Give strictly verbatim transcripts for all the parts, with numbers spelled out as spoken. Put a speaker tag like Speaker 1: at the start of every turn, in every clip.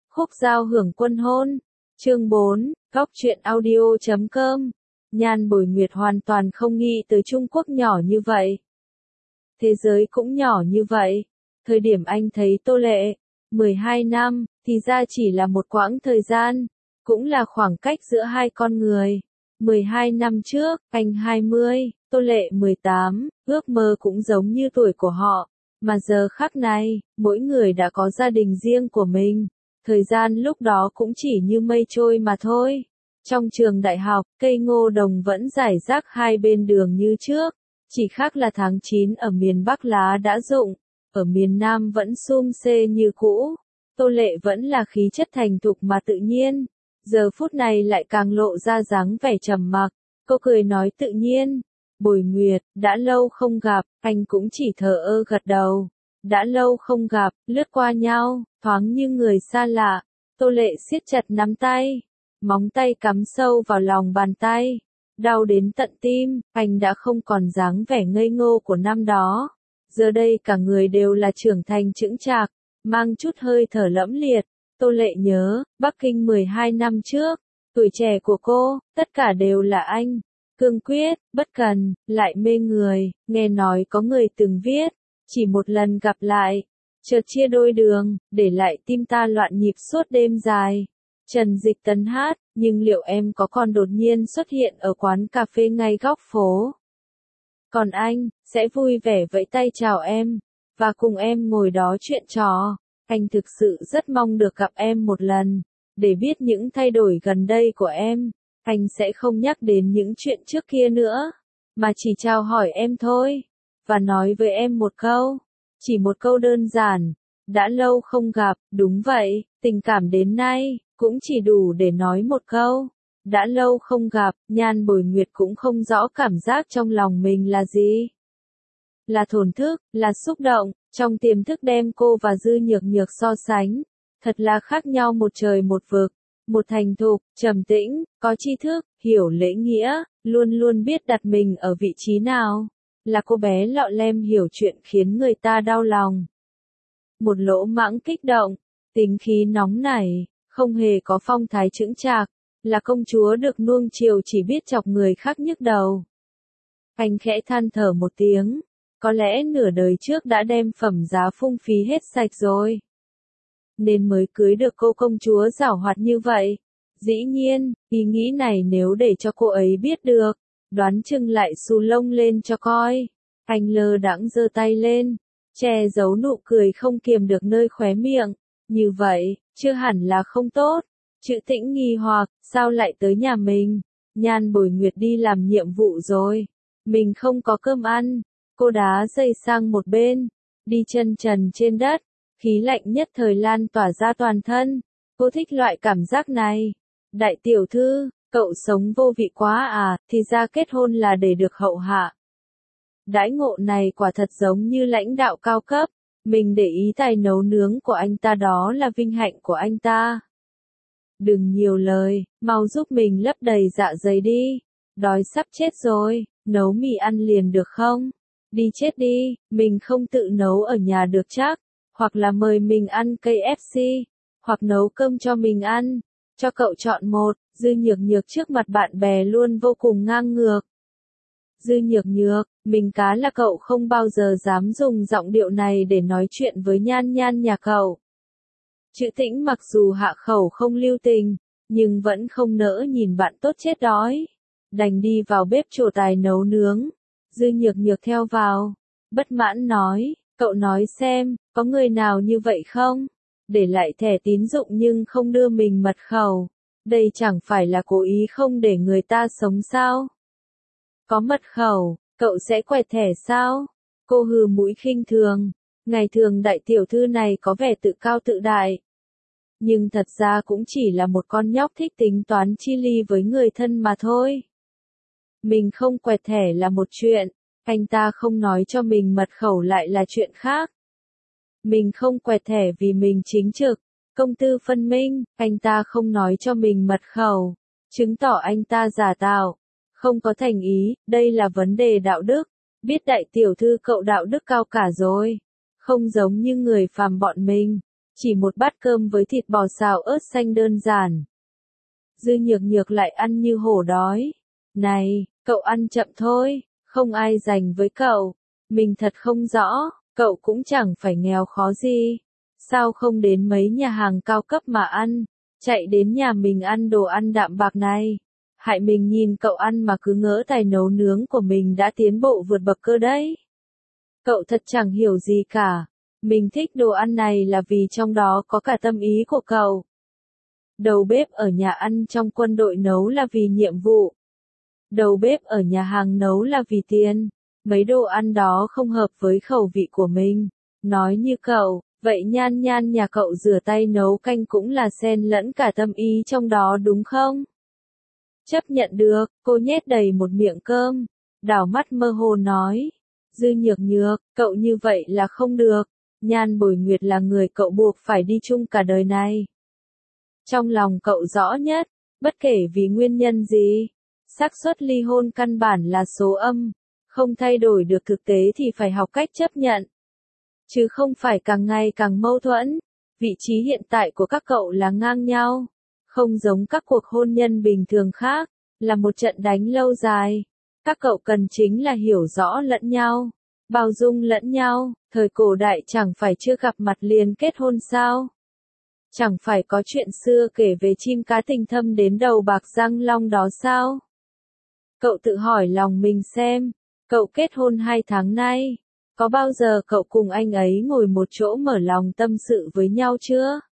Speaker 1: Khúc Giao hưởng quân hôn. Chương bốn, góc truyện audio chấm com. Nhan Bồi Nguyệt hoàn toàn không nghĩ tới Trung Quốc nhỏ như vậy. Thế giới cũng nhỏ như vậy. Thời điểm anh thấy Tô Lệ, mười hai năm, thì ra chỉ là một quãng thời gian, cũng là khoảng cách giữa hai con người. mười hai năm trước, anh hai mươi, Tô Lệ mười tám, ước mơ cũng giống như tuổi của họ. Mà giờ khắc này, mỗi người đã có gia đình riêng của mình. Thời gian lúc đó cũng chỉ như mây trôi mà thôi. Trong trường đại học, cây ngô đồng vẫn rải rác hai bên đường như trước. Chỉ khác là tháng chín ở miền Bắc lá đã rụng, ở miền Nam vẫn sum xê như cũ. Tô Lệ vẫn là khí chất thành thục mà tự nhiên. Giờ phút này lại càng lộ ra dáng vẻ trầm mặc. Cô cười nói tự nhiên. Bồi Nguyệt, đã lâu không gặp, anh cũng chỉ thờ ơ gật đầu. Đã lâu không gặp, lướt qua nhau, thoáng như người xa lạ. Tô Lệ siết chặt nắm tay, móng tay cắm sâu vào lòng bàn tay, đau đến tận tim. Anh đã không còn dáng vẻ ngây ngô của năm đó. Giờ đây cả người đều là trưởng thành chững chạc, mang chút hơi thở lẫm liệt. Tô Lệ nhớ, Bắc Kinh mười hai năm trước, tuổi trẻ của cô, tất cả đều là anh. Cương quyết, bất cần, lại mê người. Nghe nói có người từng viết, chỉ một lần gặp lại, chợt chia đôi đường, để lại tim ta loạn nhịp suốt đêm dài. Trần Dịch Tấn hát, nhưng liệu em có còn đột nhiên xuất hiện ở quán cà phê ngay góc phố? Còn anh, sẽ vui vẻ vẫy tay chào em, và cùng em ngồi đó chuyện trò. Anh thực sự rất mong được gặp em một lần, để biết những thay đổi gần đây của em. Anh sẽ không nhắc đến những chuyện trước kia nữa, mà chỉ chào hỏi em thôi, và nói với em một câu, chỉ một câu đơn giản, đã lâu không gặp. Đúng vậy, tình cảm đến nay, cũng chỉ đủ để nói một câu, đã lâu không gặp. Nhan Bồi Nguyệt cũng không rõ cảm giác trong lòng mình là gì. Là thổn thức, là xúc động, trong tiềm thức đem cô và Dư Nhược Nhược so sánh, thật là khác nhau một trời một vực. Một thành thục, trầm tĩnh, có tri thức, hiểu lễ nghĩa, luôn luôn biết đặt mình ở vị trí nào. Là cô bé lọ lem hiểu chuyện khiến người ta đau lòng. Một lỗ mãng kích động, tính khí nóng nảy, không hề có phong thái chững chạc. Là công chúa được nuông chiều chỉ biết chọc người khác nhức đầu. Anh khẽ than thở một tiếng, có lẽ nửa đời trước đã đem phẩm giá phung phí hết sạch rồi, nên mới cưới được cô công chúa giảo hoạt như vậy. Dĩ nhiên, ý nghĩ này nếu để cho cô ấy biết được, đoán chừng lại xù lông lên cho coi. Anh lơ đãng giơ tay lên, che giấu nụ cười không kiềm được nơi khóe miệng. Như vậy, chưa hẳn là không tốt. Chữ Tĩnh nghi hoặc, sao lại tới nhà mình? Nhan Bồi Nguyệt đi làm nhiệm vụ rồi, mình không có cơm ăn. Cô đá dây sang một bên, đi chân trần trên đất. Khí lạnh nhất thời lan tỏa ra toàn thân. Cô thích loại cảm giác này. Đại tiểu thư, cậu sống vô vị quá à, thì ra kết hôn là để được hậu hạ. Đãi ngộ này quả thật giống như lãnh đạo cao cấp. Mình để ý tài nấu nướng của anh ta, đó là vinh hạnh của anh ta. Đừng nhiều lời, mau giúp mình lấp đầy dạ dày đi. Đói sắp chết rồi, nấu mì ăn liền được không? Đi chết đi, mình không tự nấu ở nhà được chắc. Hoặc là mời mình ăn ca ép xê, hoặc nấu cơm cho mình ăn. Cho cậu chọn một. Dư Nhược Nhược trước mặt bạn bè luôn vô cùng ngang ngược. Dư Nhược Nhược, mình cá là cậu không bao giờ dám dùng giọng điệu này để nói chuyện với Nhan Nhan nhà cậu. Chữ Tĩnh mặc dù hạ khẩu không lưu tình, nhưng vẫn không nỡ nhìn bạn tốt chết đói. Đành đi vào bếp trổ tài nấu nướng. Dư Nhược Nhược theo vào, bất mãn nói. Cậu nói xem, có người nào như vậy không? Để lại thẻ tín dụng nhưng không đưa mình mật khẩu. Đây chẳng phải là cố ý không để người ta sống sao? Có mật khẩu, cậu sẽ quẹt thẻ sao? Cô hừ mũi khinh thường. Ngày thường đại tiểu thư này có vẻ tự cao tự đại. Nhưng thật ra cũng chỉ là một con nhóc thích tính toán chi ly với người thân mà thôi. Mình không quẹt thẻ là một chuyện. Anh ta không nói cho mình mật khẩu lại là chuyện khác. Mình không quẹt thẻ vì mình chính trực, công tư phân minh. Anh ta không nói cho mình mật khẩu, chứng tỏ anh ta giả tạo, không có thành ý. Đây là vấn đề đạo đức. Biết đại tiểu thư cậu đạo đức cao cả rồi, không giống như người phàm bọn mình. Chỉ một bát cơm với thịt bò xào ớt xanh đơn giản. Dư Nhược Nhược lại ăn như hổ đói. Này, cậu ăn chậm thôi, không ai giành với cậu. Mình thật không rõ, cậu cũng chẳng phải nghèo khó gì. Sao không đến mấy nhà hàng cao cấp mà ăn, chạy đến nhà mình ăn đồ ăn đạm bạc này. Hại mình nhìn cậu ăn mà cứ ngỡ tài nấu nướng của mình đã tiến bộ vượt bậc cơ đấy. Cậu thật chẳng hiểu gì cả. Mình thích đồ ăn này là vì trong đó có cả tâm ý của cậu. Đầu bếp ở nhà ăn trong quân đội nấu là vì nhiệm vụ. Đầu bếp ở nhà hàng nấu là vì tiền. Mấy đồ ăn đó không hợp với khẩu vị của mình. Nói như cậu, vậy Nhan Nhan nhà cậu rửa tay nấu canh cũng là xen lẫn cả tâm ý trong đó đúng không? Chấp nhận được, cô nhét đầy một miệng cơm. Đảo mắt mơ hồ nói. Dư Nhược Nhược, cậu như vậy là không được. Nhan Bồi Nguyệt là người cậu buộc phải đi chung cả đời này. Trong lòng cậu rõ nhất, bất kể vì nguyên nhân gì, xác suất ly hôn căn bản là số âm, không thay đổi được thực tế thì phải học cách chấp nhận. Chứ không phải càng ngày càng mâu thuẫn, vị trí hiện tại của các cậu là ngang nhau, không giống các cuộc hôn nhân bình thường khác, là một trận đánh lâu dài. Các cậu cần chính là hiểu rõ lẫn nhau, bao dung lẫn nhau, thời cổ đại chẳng phải chưa gặp mặt liền kết hôn sao? Chẳng phải có chuyện xưa kể về chim cá tình thâm đến đầu bạc răng long đó sao? Cậu tự hỏi lòng mình xem, cậu kết hôn hai tháng nay, có bao giờ cậu cùng anh ấy ngồi một chỗ mở lòng tâm sự với nhau chưa?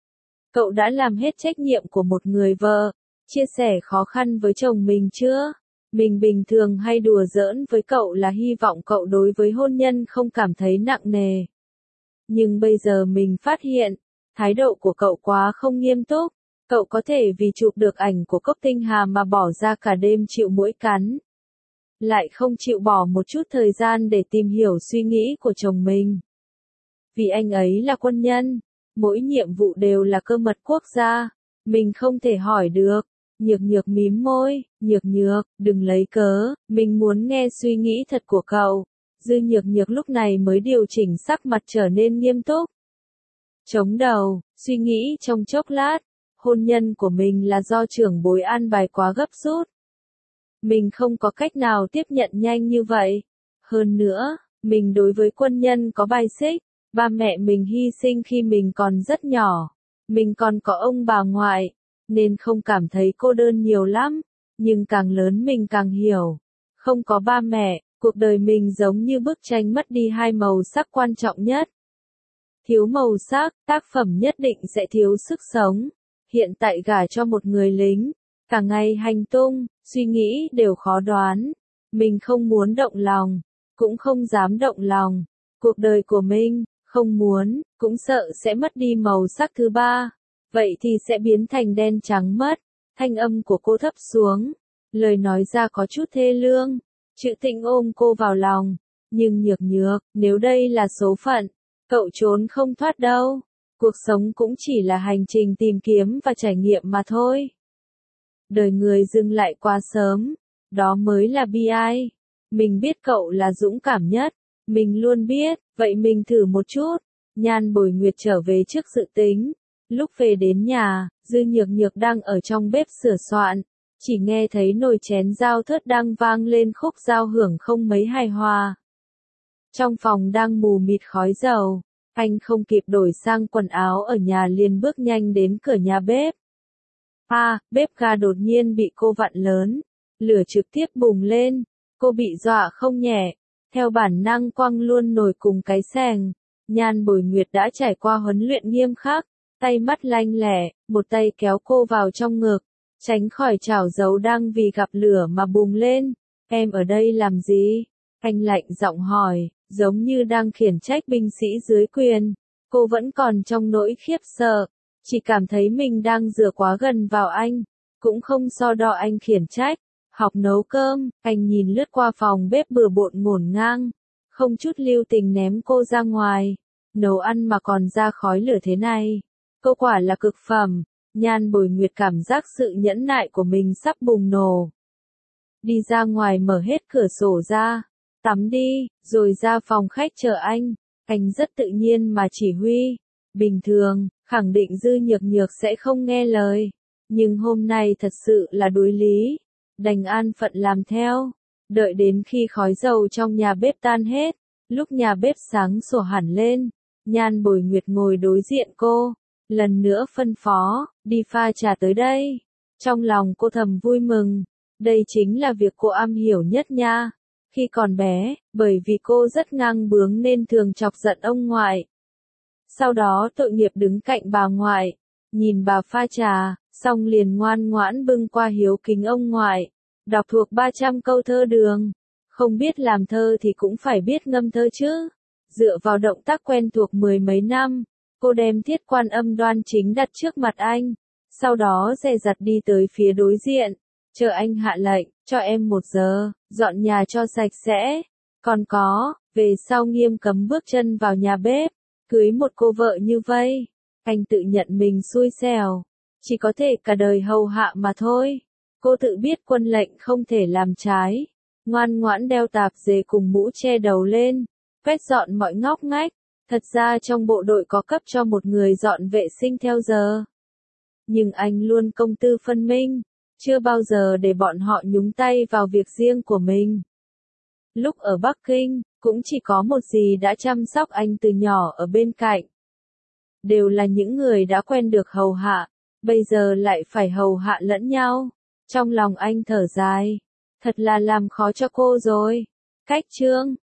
Speaker 1: Cậu đã làm hết trách nhiệm của một người vợ, chia sẻ khó khăn với chồng mình chưa? Mình bình thường hay đùa giỡn với cậu là hy vọng cậu đối với hôn nhân không cảm thấy nặng nề. Nhưng bây giờ mình phát hiện, thái độ của cậu quá không nghiêm túc. Cậu có thể vì chụp được ảnh của Cốc Tinh Hà mà bỏ ra cả đêm chịu muỗi cắn. Lại không chịu bỏ một chút thời gian để tìm hiểu suy nghĩ của chồng mình. Vì anh ấy là quân nhân, mỗi nhiệm vụ đều là cơ mật quốc gia. Mình không thể hỏi được. Nhược Nhược mím môi, Nhược Nhược, đừng lấy cớ, mình muốn nghe suy nghĩ thật của cậu. Dư Nhược Nhược lúc này mới điều chỉnh sắc mặt trở nên nghiêm túc. Chống đầu, suy nghĩ trong chốc lát, hôn nhân của mình là do trưởng bối an bài quá gấp rút. Mình không có cách nào tiếp nhận nhanh như vậy. Hơn nữa, mình đối với quân nhân có bài xích, ba mẹ mình hy sinh khi mình còn rất nhỏ. Mình còn có ông bà ngoại, nên không cảm thấy cô đơn nhiều lắm, nhưng càng lớn mình càng hiểu. Không có ba mẹ, cuộc đời mình giống như bức tranh mất đi hai màu sắc quan trọng nhất. Thiếu màu sắc, tác phẩm nhất định sẽ thiếu sức sống. Hiện tại gả cho một người lính, cả ngày hành tung, suy nghĩ đều khó đoán. Mình không muốn động lòng, cũng không dám động lòng. Cuộc đời của mình, không muốn, cũng sợ sẽ mất đi màu sắc thứ ba. Vậy thì sẽ biến thành đen trắng mất. Thanh âm của cô thấp xuống. Lời nói ra có chút thê lương. Chữ Tĩnh ôm cô vào lòng. Nhưng Nhược Nhược, nếu đây là số phận, cậu trốn không thoát đâu. Cuộc sống cũng chỉ là hành trình tìm kiếm và trải nghiệm mà thôi. Đời người dừng lại quá sớm. Đó mới là bi ai. Mình biết cậu là dũng cảm nhất. Mình luôn biết, vậy mình thử một chút. Nhan Bồi Nguyệt trở về trước dự tính. Lúc về đến nhà, Dư Nhược Nhược đang ở trong bếp sửa soạn. Chỉ nghe thấy nồi chén dao thớt đang vang lên khúc giao hưởng không mấy hài hòa. Trong phòng đang mù mịt khói dầu. Anh không kịp đổi sang quần áo ở nhà liền bước nhanh đến cửa nhà bếp. À, bếp ga đột nhiên bị cô vặn lớn. Lửa trực tiếp bùng lên. Cô bị dọa không nhẹ. Theo bản năng quăng luôn nồi cùng cái xẻng. Nhan Bồi Nguyệt đã trải qua huấn luyện nghiêm khắc. Tay mắt lanh lẹ, một tay kéo cô vào trong ngực. Tránh khỏi chảo dầu đang vì gặp lửa mà bùng lên. Em ở đây làm gì? Anh lạnh giọng hỏi, giống như đang khiển trách binh sĩ dưới quyền. Cô vẫn còn trong nỗi khiếp sợ. Chỉ cảm thấy mình đang dựa quá gần vào anh. Cũng không so đo anh khiển trách. Học nấu cơm, anh nhìn lướt qua phòng bếp bừa bộn ngổn ngang. Không chút lưu tình ném cô ra ngoài. Nấu ăn mà còn ra khói lửa thế này. Cô quả là cực phẩm. Nhan Bồi Nguyệt cảm giác sự nhẫn nại của mình sắp bùng nổ. Đi ra ngoài mở hết cửa sổ ra. Tắm đi, rồi ra phòng khách chờ anh. Anh rất tự nhiên mà chỉ huy. Bình thường, khẳng định Dư Nhược Nhược sẽ không nghe lời. Nhưng hôm nay thật sự là đối lý. Đành an phận làm theo. Đợi đến khi khói dầu trong nhà bếp tan hết. Lúc nhà bếp sáng sủa hẳn lên. Nhan Bồi Nguyệt ngồi đối diện cô. Lần nữa phân phó, đi pha trà tới đây. Trong lòng cô thầm vui mừng. Đây chính là việc cô am hiểu nhất nha. Khi còn bé, bởi vì cô rất ngang bướng nên thường chọc giận ông ngoại. Sau đó tội nghiệp đứng cạnh bà ngoại, nhìn bà pha trà, xong liền ngoan ngoãn bưng qua hiếu kính ông ngoại, đọc thuộc ba trăm câu thơ Đường. Không biết làm thơ thì cũng phải biết ngâm thơ chứ. Dựa vào động tác quen thuộc mười mấy năm, cô đem Thiết Quan Âm đoan chính đặt trước mặt anh, sau đó dè dặt đi tới phía đối diện, chờ anh hạ lệnh, cho em một giờ, dọn nhà cho sạch sẽ. Còn có, về sau nghiêm cấm bước chân vào nhà bếp. Cưới một cô vợ như vây, anh tự nhận mình xui xẻo, chỉ có thể cả đời hầu hạ mà thôi. Cô tự biết quân lệnh không thể làm trái, ngoan ngoãn đeo tạp dề cùng mũ che đầu lên, quét dọn mọi ngóc ngách. Thật ra trong bộ đội có cấp cho một người dọn vệ sinh theo giờ. Nhưng anh luôn công tư phân minh, chưa bao giờ để bọn họ nhúng tay vào việc riêng của mình. Lúc ở Bắc Kinh, cũng chỉ có một dì đã chăm sóc anh từ nhỏ ở bên cạnh. Đều là những người đã quen được hầu hạ, bây giờ lại phải hầu hạ lẫn nhau. Trong lòng anh thở dài, thật là làm khó cho cô rồi. Cách chương